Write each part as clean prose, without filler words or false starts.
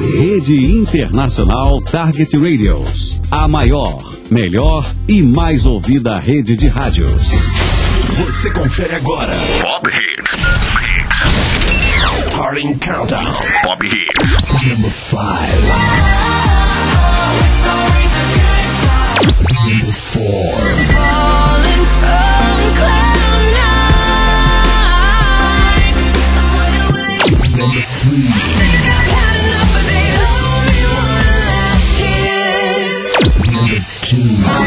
Rede Internacional Target Radios. A maior, melhor e mais ouvida rede de rádios. Você confere agora Pop Hits. Starting Countdown. Pop Hits. Number 5. Number 4. Falling from cloud 9. Number 3. Number 2.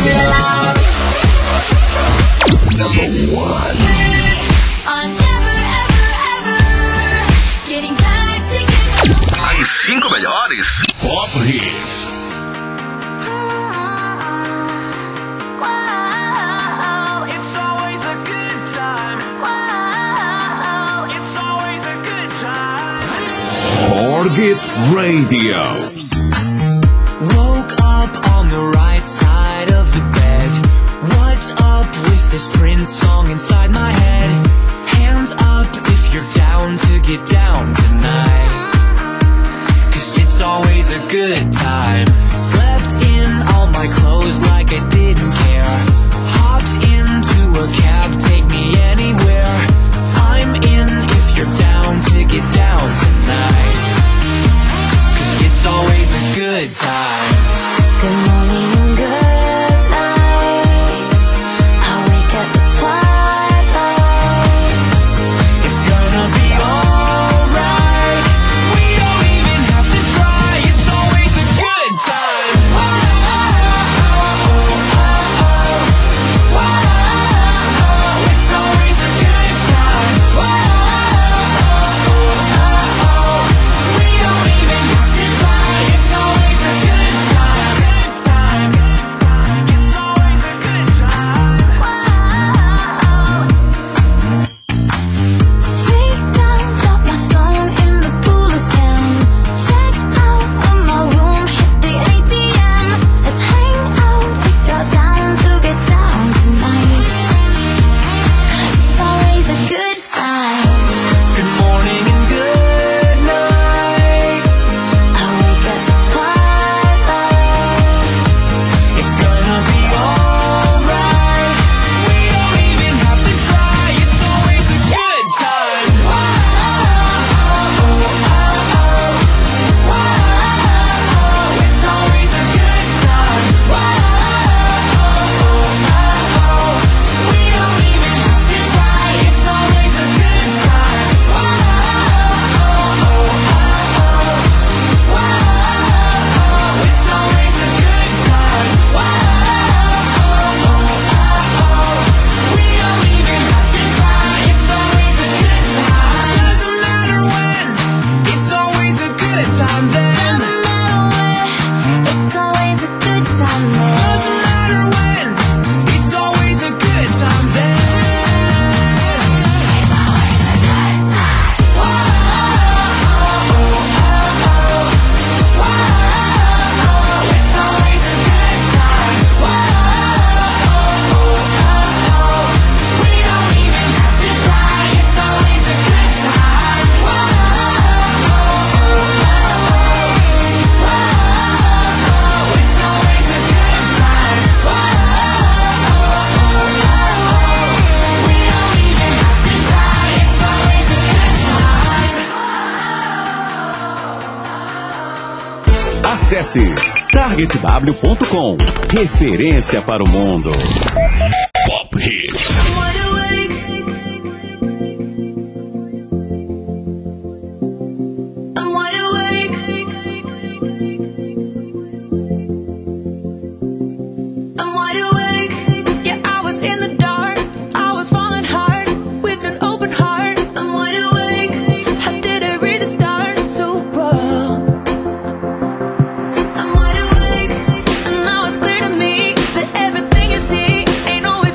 Number 1. As 5 melhores Pop Hits. Target Radios. Woke up on the right side of the bed. What's up with this Prince song inside my head? Hands up if you're down to get down tonight. 'Cause it's always a good time. Slept in all my clothes like I didn't care. Hopped into a cab, take me anywhere. I'm in if you're down to get down tonight. 'Cause it's always a good time. Good morning and good night. I wake up at twilight. It's gonna be alright. We don't even have to try. It's always a good time. It's always a good time. We don't even have to try. It's always a good time. It's always a good time. Sit down, drop my phone in the pool again. Checked out of my room, hit the ATM. Let's hang out if you're down to get down tonight. 'Cause it's always a good time. Good morning and good night. I wake up at twilight. It's gonna be alright. We don't even have to try. It's always a good time. It's always a good time. We don't even have to try. It's always a good time. It's always a good time. We don't even have to try. It's always a good time. Doesn't matter when. It's always a good time then. Doesn't matter where, it's always a good time there. Doesn't matter when. It's always a good time then. It's always a good time. We don't even have to try. It's always a good time. It's always a good time. We don't even have to try. It's always a good time. Acesse targetw.com. Referência para o mundo. Pop Hits. I'm wide awake. I'm wide awake. Yeah, I was in the dark. I was falling hard with an open heart. I'm wide awake. How did I read the stars so wrong? I'm wide awake, and now it's clear to me that everything you see ain't always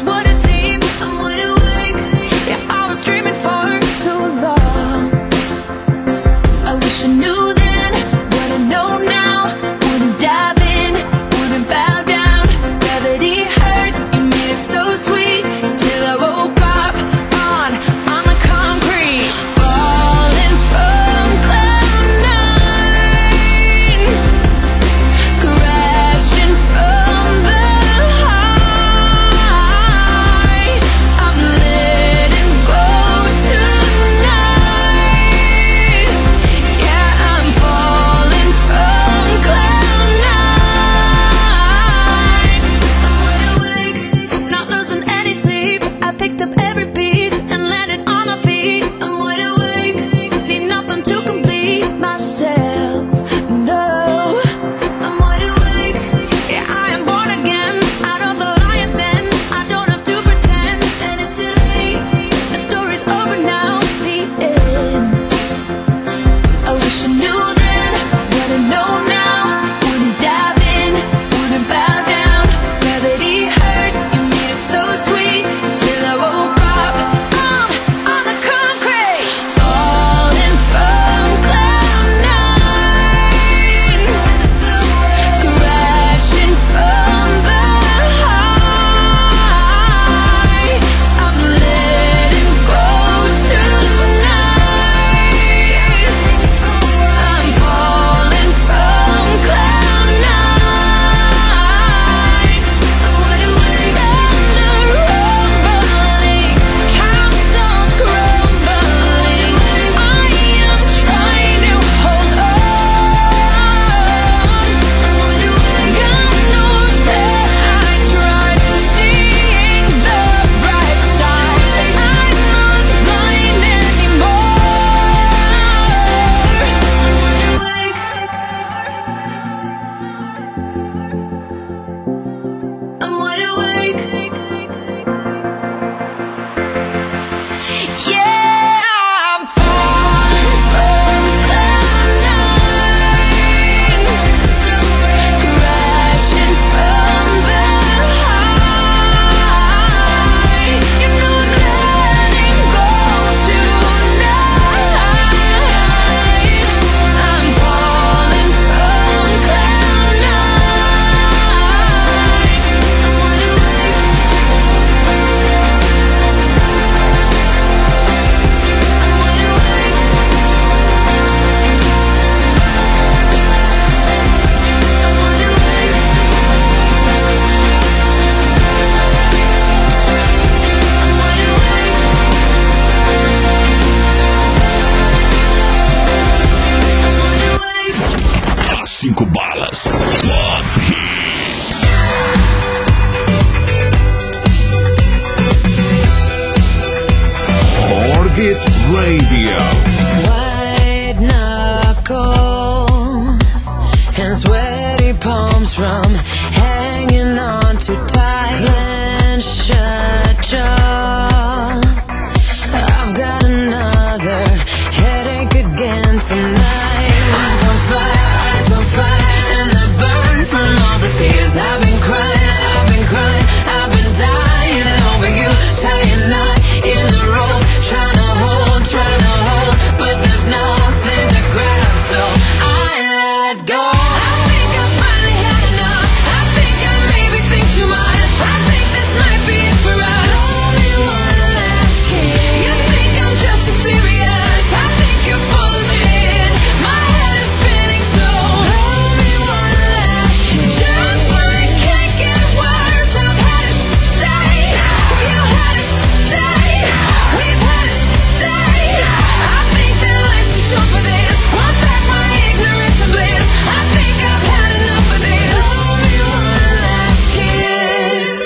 sweaty palms from hanging on too tight. Clench a jaw. I've got another headache again tonight. Eyes on fire, and they burn from all the tears. I've been crying, I've been dying over you. Tie a knot in the rope, trying to hold, but there's nothing to grab, so I let go. I think I finally had enough. I think I maybe think too much. I think this might be it for us. Only one last kiss. You think I'm just as serious? I think you're full of it. My head is spinning, so only one last kiss. Just when it can't get worse, I've had it today. You had it today. We've had it today. I think that life's too short for this. Want back my ignorance and bliss. I think I've had enough of this. Only one last kiss.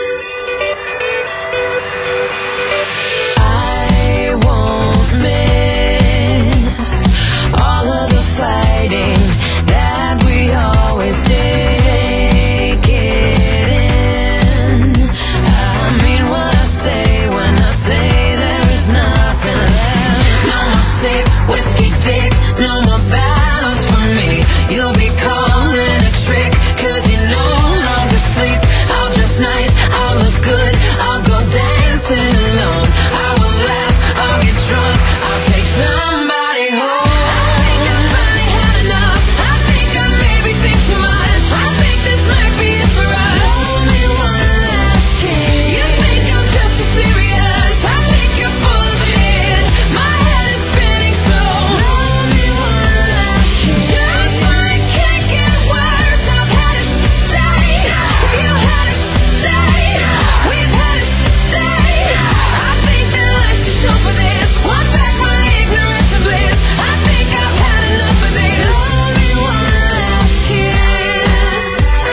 I won't miss all of the fighting that we always did. Take it in. I mean what I say when I say there is nothing left. No more sip, whiskey dick, no more battles for me. You'll be calling a trick, cause you no longer sleep. I'll dress nice, I'll look good, I'll go dancing alone. I will laugh, I'll get drunk, I'll take somebody home. I think I finally had enough. I think I maybe think too much. I think this might be it for us. Only one last kiss. You think I'm just as serious? I think you're full of it. My head is spinning, so only one last kiss. Just when it can't get worse, I've had it today. You had it today. We've had it today. I think that life's too short for this. Want back my ignorance and bliss. I think I've had enough of this. Only one last kiss.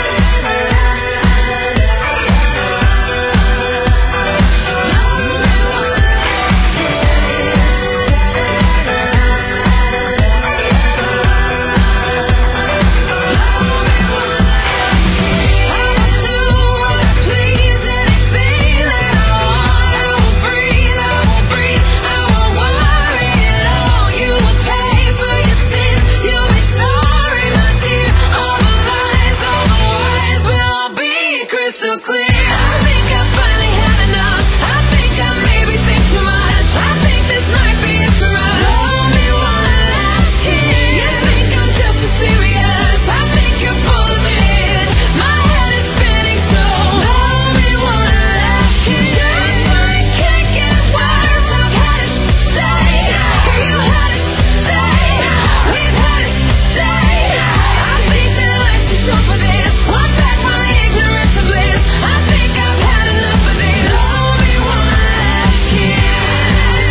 Crystal clear. I think I finally had enough. I think I maybe think too much. I think this might be it for us. Only one last kiss. You think I'm just as serious? I think you're full of it. My head is spinning, so only one last kiss. Just when it can't get worse, I've had it today. You had it today. We've had it today. I think that life's too short for this. Want back my ignorance and bliss. I think I've had enough of this. Only one last kiss.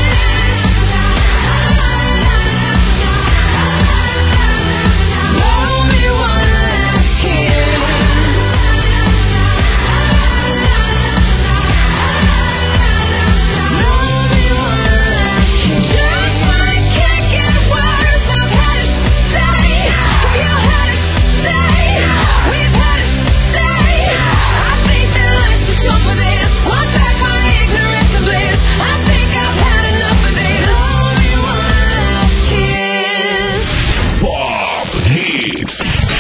Only one last kiss. Only one last kiss. Just when it can't get worse, I've had it today. You had it today. We've had it today. I think that life's too short for this. Want back my ignorance and bliss. I think I've had enough of this. Only one last kiss. Pop Hits.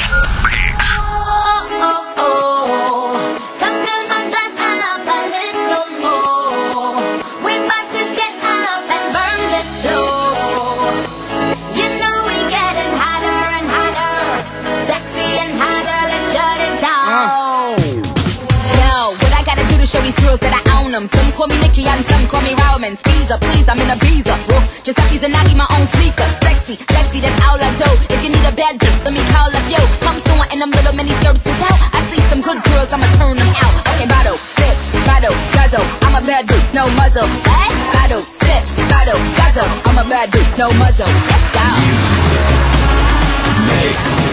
Come fill my glass up a little more. We're about to get up and burn this floor. You know we getting hotter and hotter, sexy and hotter. Let's shut it down. Yo, what I gotta do to show these girls that I own them? Some call me Nicki and some call me Roman. Skeezer, please, I'm in a visa. Giuseppe's and Nagi, my own sneaker. Sexy, that's all I do. If you need a bad dude, let me call up yo. Come soon and them little mini skirts is out. I see some good girls, I'ma turn them out. Okay, bottle, sip, bottle, guzzle. I'm a bad dude, no muzzle. What? Bottle, sip, bottle, guzzle. I'm a bad dude, no muzzle. Let's go. Makes me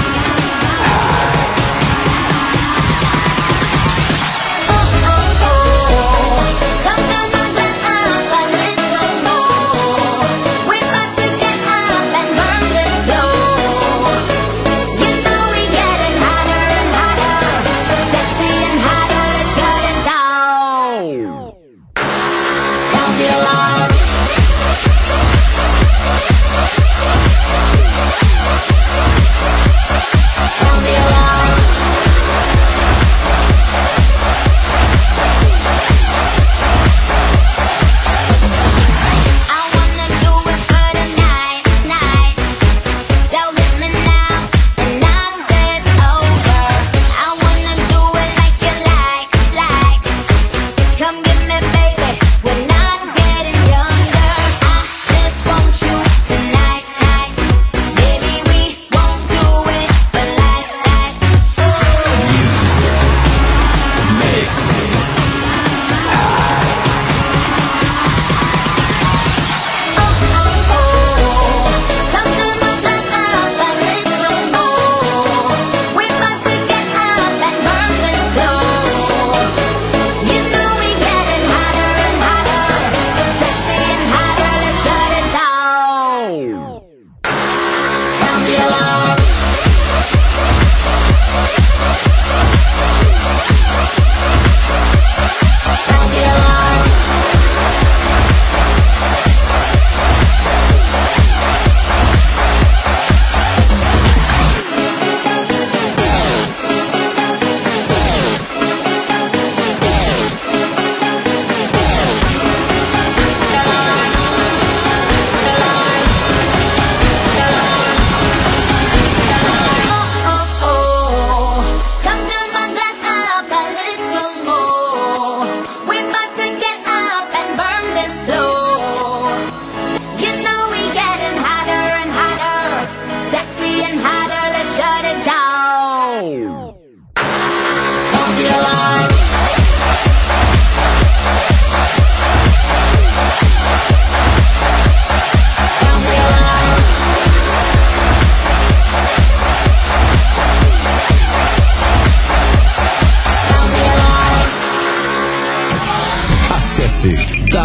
Come fill my glass up a little more. We're about to get up and burn this floor. You know we get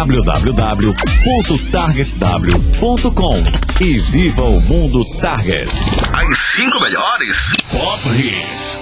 www.targetw.com e viva o mundo Target. As 5 melhores Pop Hits.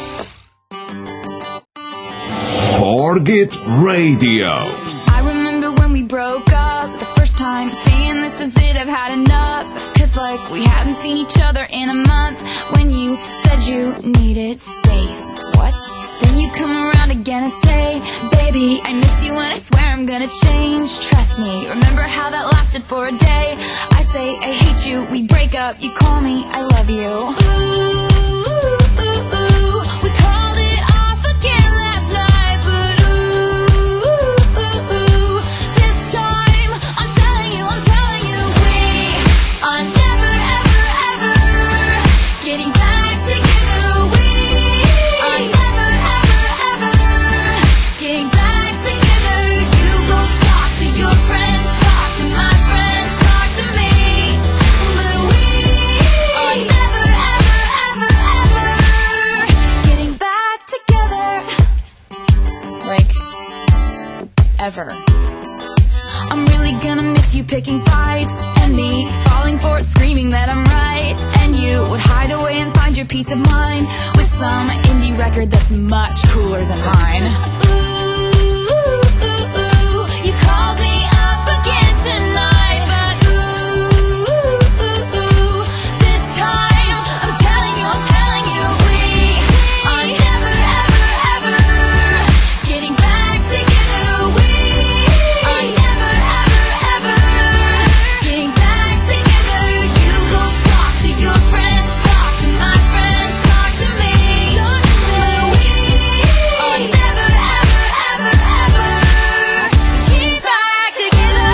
Target Radio. I remember when we broke up the first time, saying this is it, I've had enough. Cause like we hadn't seen each other in a month. When you said you needed space. What? Then you come around again and say, baby, I miss you and I swear I'm gonna change. Trust me, remember how that lasted for a day. I say I hate you, we break up, you call me, I love you. Ooh, ooh, ooh, we called it off again last night. But ooh, ooh, ooh, this time I'm telling you, we are never, ever, ever getting back together. We are never, ever, ever getting back together. You go talk to your friends, talk to my friends, talk to me. But we are never, ever, ever, ever getting back together. Like, ever. I'm really gonna miss you picking fights, and me falling for it, screaming that I'm right. And you would hide away and find your peace of mind with some indie record that's much cooler than mine. Ooh, ooh, ooh, you called me up again tonight. But ooh, ooh, ooh, this time I'm telling you, we are never, ever, ever getting back together. We are never, ever, ever getting back together. You go talk to your friends, talk to my friends, talk to me. But we are never, ever, ever, ever getting back together.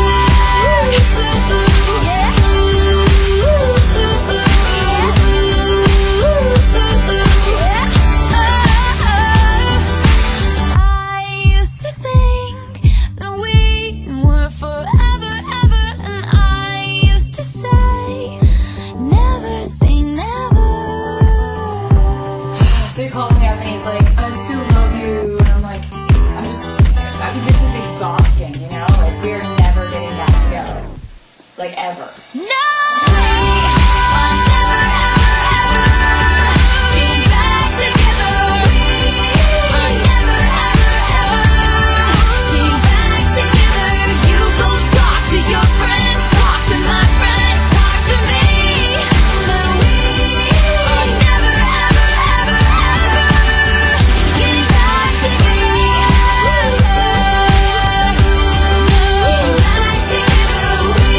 I used to think that we were forever, ever, and I used to say, never say never. So he calls me up and he's like, I still love you. And I'm like, I mean, this is exhausting, you know? Like, we're never getting back together. Like, ever. No! We are never, ever, ever getting back together. We are never, ever, ever getting back together. You go talk to your friends, talk to my friends, talk to me. But we are never, ever, ever, ever getting back together. Getting back together. We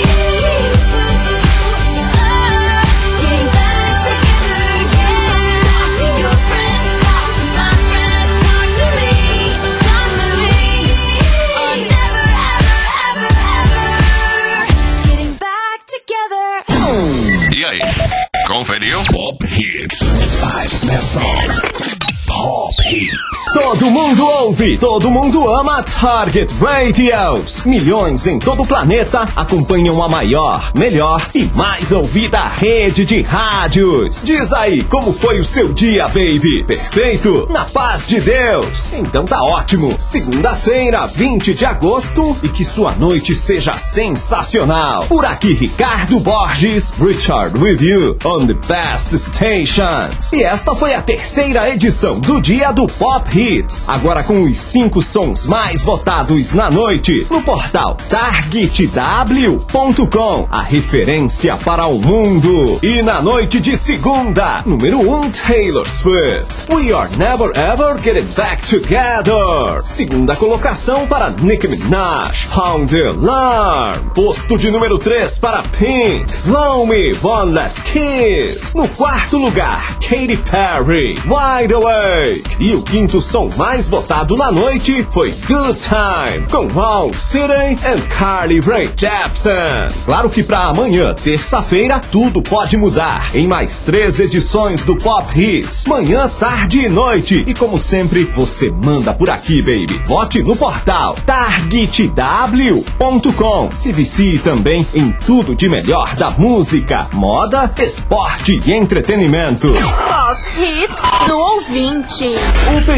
getting back together. Yeah. Talk to your friends, talk to my friends, talk to me, talk to me. Are never, ever, ever, ever getting back together. E aí, conferiu? Pop Hits. 5 best songs. Pop Hits. Todo mundo ouve, todo mundo ama Target Radios. Milhões em todo o planeta acompanham a maior, melhor e mais ouvida rede de rádios. Diz aí, como foi o seu dia, baby? Perfeito? Na paz de Deus? Então tá ótimo. Segunda-feira, 20 de agosto, e que sua noite seja sensacional. Por aqui, Ricardo Borges, Richard with you on the best stations. E esta foi a terceira edição do Dia do Pop Hits. Agora com os 5 sons mais votados na noite no portal targetw.com, a referência para o mundo. E na noite de segunda, número 1, Taylor Swift, We Are Never Ever Getting Back Together. Segunda colocação para Nicki Minaj, Sound the Alarm. Posto de número 3 para Pink, Blow Me One Last Kiss. No quarto lugar, Katy Perry, Wide Awake. E o quinto som mais votado na noite foi Good Time, com Wall City and Carly Rae Jepsen. Claro que pra amanhã, terça-feira, tudo pode mudar. Em mais 3 edições do Pop Hits, manhã, tarde e noite. E como sempre, você manda por aqui, baby. Vote no portal targetw.com. Se vicie também em tudo de melhor da música, moda, esporte e entretenimento. Pop Hits no ouvinte. O pedido do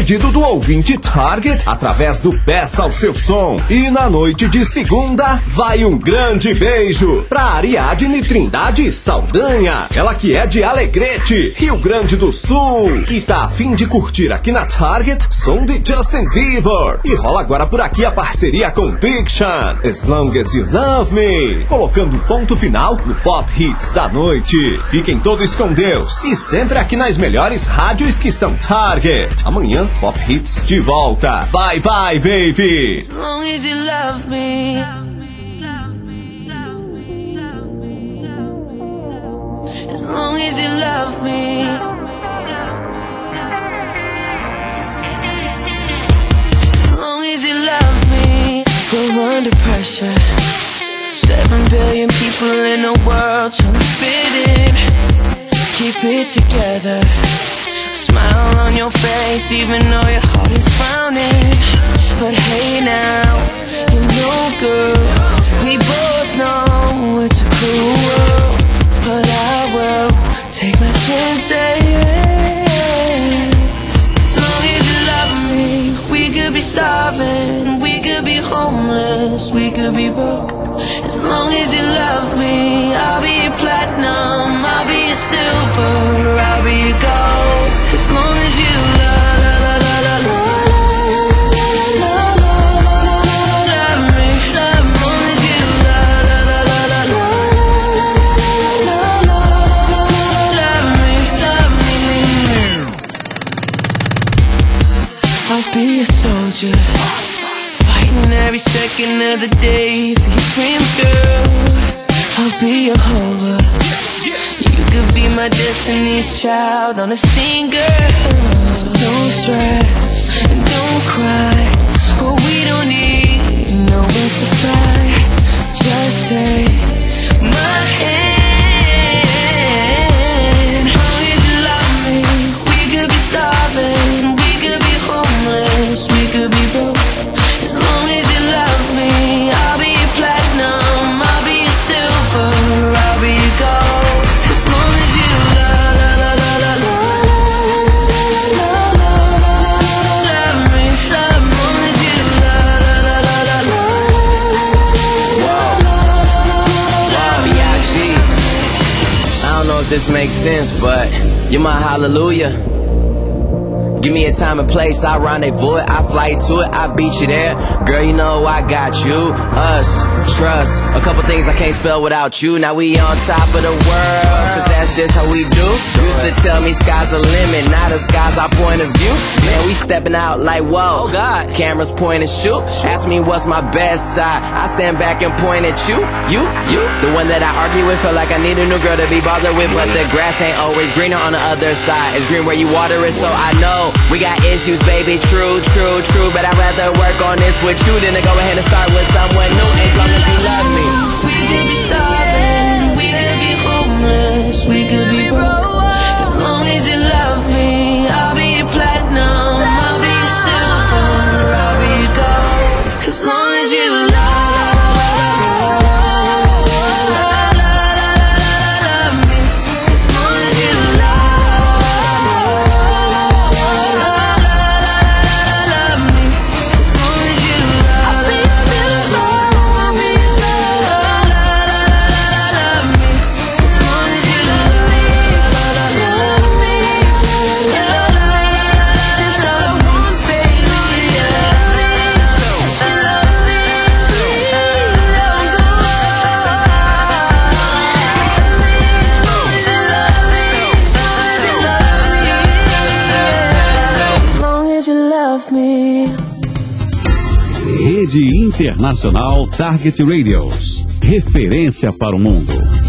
ouvinte Target através do Peça ao Seu Som. E na noite de segunda, vai um grande beijo pra Ariadne Trindade Saldanha. Ela que é de Alegrete, Rio Grande do Sul, e tá a fim de curtir aqui na Target som de Justin Bieber. E rola agora por aqui a parceria com Big Sean, As Long As You Love Me, colocando ponto final no Pop Hits da noite. Fiquem todos com Deus e sempre aqui nas melhores rádios que são Target. Amanhã, Pop Hits de volta. Bye bye, baby. As long as you love me. As long as you love me. As long as you love me. We're under pressure. 7 billion people in the world trying to fit in. Keep it together. Smile on your face even though your heart is frowning. But hey now, you know girl, we both know it's a cruel world. But I will take my chances. As long as you love me, we could be starving, we could be homeless, we could be broke. As long as you love me, I'll be your platinum, I'll be your silver, I'll be your gold. As long as you I'll be a soldier, fighting every second of the day for your dreams, girl. I'll be your holder. You could be my destiny's child on a scene, girl. So don't stress and don't cry. Oh, we don't need no wings to fly. Just take my hand. As long as you love me, we could be starving, we could be homeless, we could be broke. As long as you love me, I'll be your platinum, I'll be your silver, I'll be your gold. As long as you love me, as long as you B.I.G. I don't know if this makes sense, but you're my hallelujah. Give me a time and place, I rendezvous it, I fly to it, I beat you there. Girl, you know I got you, us, trust. A couple things I can't spell without you. Now we on top of the world, cause that's just how we do. Used to tell me sky's the limit, now the sky's our point of view. Man, we stepping out like whoa, oh God. Cameras point and shoot. Ask me what's my best side, I stand back and point at you. The one that I argue with, feel like I need a new girl to be bothered with. But the grass ain't always greener on the other side. It's green where you water it, so I know we got issues, baby, true. But I'd rather work on this with you than to go ahead and start with someone new. As long as you love me. We could be starving, we could be homeless, we could be broke. As long as you love me, I'll be your platinum, I'll be your silver, I'll be your gold. As long as you love me. Rede Internacional Target Radios. Referência para o mundo.